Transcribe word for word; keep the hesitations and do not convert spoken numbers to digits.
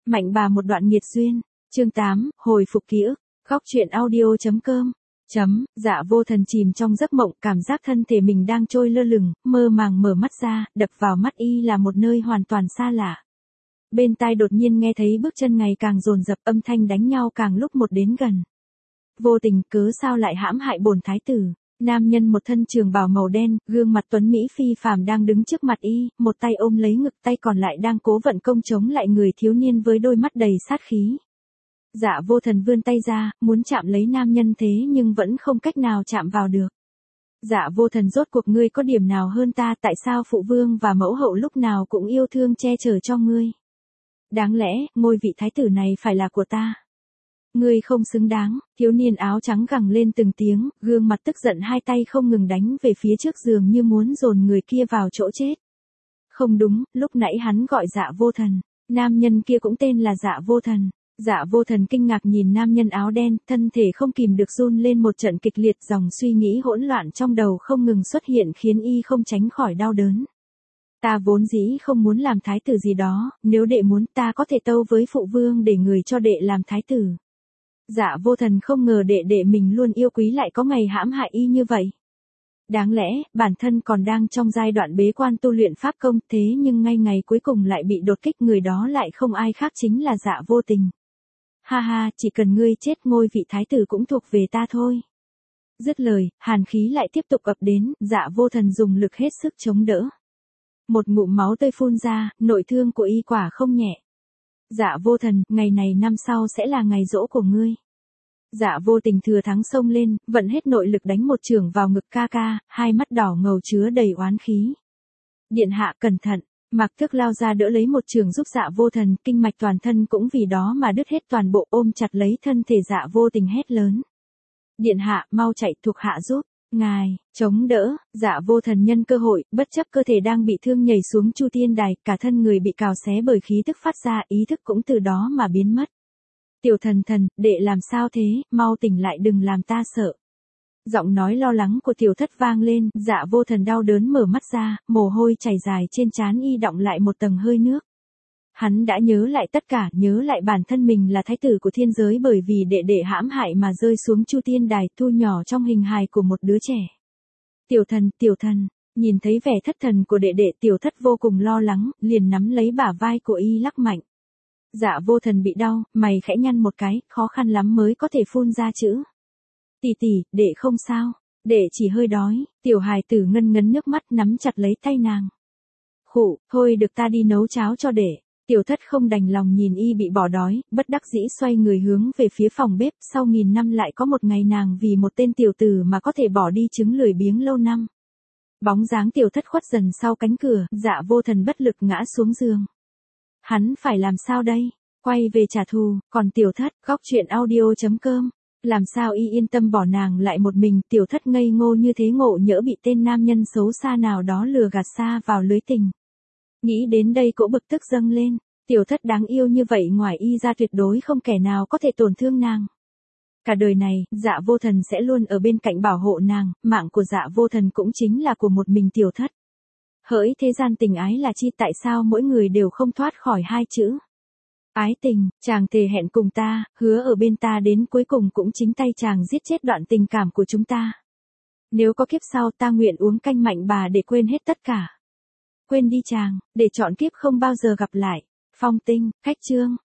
Mạnh bà một đoạn nghiệt duyên. Chương tám, hồi phục ký ức. Góc truyện audio chấm com. Chấm, Dạ Vô Thần chìm trong giấc mộng, cảm giác thân thể mình đang trôi lơ lửng, mơ màng mở mắt ra, đập vào mắt y là một nơi hoàn toàn xa lạ. Bên tai đột nhiên nghe thấy bước chân ngày càng dồn dập, âm thanh đánh nhau càng lúc một đến gần. Vô Tình, cớ sao lại hãm hại bổn thái tử? Nam nhân một thân trường bào màu đen, gương mặt tuấn mỹ phi phàm đang đứng trước mặt y, một tay ôm lấy ngực, tay còn lại đang cố vận công chống lại người thiếu niên với đôi mắt đầy sát khí. Dạ Vô Thần vươn tay ra, muốn chạm lấy nam nhân thế nhưng vẫn không cách nào chạm vào được. Dạ Vô Thần, rốt cuộc ngươi có điểm nào hơn ta, tại sao phụ vương và mẫu hậu lúc nào cũng yêu thương che chở cho ngươi? Đáng lẽ, ngôi vị thái tử này phải là của ta. Ngươi không xứng đáng. Thiếu niên áo trắng gằn lên từng tiếng, gương mặt tức giận, hai tay không ngừng đánh về phía trước giường như muốn dồn người kia vào chỗ chết. Không đúng, lúc nãy hắn gọi Dạ Vô Thần, nam nhân kia cũng tên là Dạ Vô Thần. Dạ Vô Thần kinh ngạc nhìn nam nhân áo đen, thân thể không kìm được run lên một trận kịch liệt, dòng suy nghĩ hỗn loạn trong đầu không ngừng xuất hiện khiến y không tránh khỏi đau đớn. Ta vốn dĩ không muốn làm thái tử gì đó, nếu đệ muốn ta có thể tâu với phụ vương để người cho đệ làm thái tử. Dạ Vô Thần không ngờ đệ đệ mình luôn yêu quý lại có ngày hãm hại y như vậy. Đáng lẽ, bản thân còn đang trong giai đoạn bế quan tu luyện pháp công, thế nhưng ngay ngày cuối cùng lại bị đột kích, người đó lại không ai khác chính là Dạ Vô Tình. Ha ha, chỉ cần ngươi chết ngôi vị thái tử cũng thuộc về ta thôi. Dứt lời, hàn khí lại tiếp tục ập đến, Dạ Vô Thần dùng lực hết sức chống đỡ. Một ngụm máu tươi phun ra, nội thương của y quả không nhẹ. Dạ Vô Thần, ngày này năm sau sẽ là ngày giỗ của ngươi. Dạ Vô Tình thừa thắng xông lên, vận hết nội lực đánh một chưởng vào ngực ca ca, hai mắt đỏ ngầu chứa đầy oán khí. Điện hạ cẩn thận. Mạc Thước lao ra đỡ lấy một chưởng giúp Dạ Vô Thần, kinh mạch toàn thân cũng vì đó mà đứt hết toàn bộ, ôm chặt lấy thân thể Dạ Vô Tình hét lớn. Điện hạ, mau chạy, thuộc hạ giúp. Ngài, chống đỡ. Dạ Vô Thần nhân cơ hội, bất chấp cơ thể đang bị thương nhảy xuống Chu Tiên Đài, cả thân người bị cào xé bởi khí tức phát ra, ý thức cũng từ đó mà biến mất. Tiểu Thần Thần, đệ làm sao thế, mau tỉnh lại, đừng làm ta sợ. Giọng nói lo lắng của Tiểu Thất vang lên, Dạ Vô Thần đau đớn mở mắt ra, mồ hôi chảy dài trên trán y, đọng lại một tầng hơi nước. Hắn đã nhớ lại tất cả, nhớ lại bản thân mình là thái tử của thiên giới bởi vì đệ đệ hãm hại mà rơi xuống Chu Tiên Đài, thu nhỏ trong hình hài của một đứa trẻ. Tiểu Thần, Tiểu Thần, nhìn thấy vẻ thất thần của đệ đệ, Tiểu Thất vô cùng lo lắng, liền nắm lấy bả vai của y lắc mạnh. Dạ Vô Thần bị đau, mày khẽ nhăn một cái, khó khăn lắm mới có thể phun ra chữ. Tỷ tỷ, đệ không sao, đệ chỉ hơi đói. Tiểu hài tử ngân ngấn nước mắt, nắm chặt lấy tay nàng. Khụ, thôi được, ta đi nấu cháo cho đệ. Tiểu Thất không đành lòng nhìn y bị bỏ đói, bất đắc dĩ xoay người hướng về phía phòng bếp, sau nghìn năm lại có một ngày nàng vì một tên tiểu tử mà có thể bỏ đi chứng lười biếng lâu năm. Bóng dáng Tiểu Thất khuất dần sau cánh cửa, Dạ Vô Thần bất lực ngã xuống giường. Hắn phải làm sao đây? Quay về trả thù, còn Tiểu Thất, góc truyện audio chấm com. Làm sao y yên tâm bỏ nàng lại một mình, Tiểu Thất ngây ngô như thế, ngộ nhỡ bị tên nam nhân xấu xa nào đó lừa gạt xa vào lưới tình. Nghĩ đến đây cỗ bực tức dâng lên, Tiểu Thất đáng yêu như vậy, ngoài y ra tuyệt đối không kẻ nào có thể tổn thương nàng. Cả đời này, Dạ Vô Thần sẽ luôn ở bên cạnh bảo hộ nàng, mạng của Dạ Vô Thần cũng chính là của một mình Tiểu Thất. Hỡi thế gian tình ái là chi, tại sao mỗi người đều không thoát khỏi hai chữ ái tình? Chàng thề hẹn cùng ta, hứa ở bên ta đến cuối cùng, cũng chính tay chàng giết chết đoạn tình cảm của chúng ta. Nếu có kiếp sau, ta nguyện uống canh mạnh bà để quên hết tất cả. Quên đi chàng, để chọn kiếp không bao giờ gặp lại. Phong Tinh, khách chương.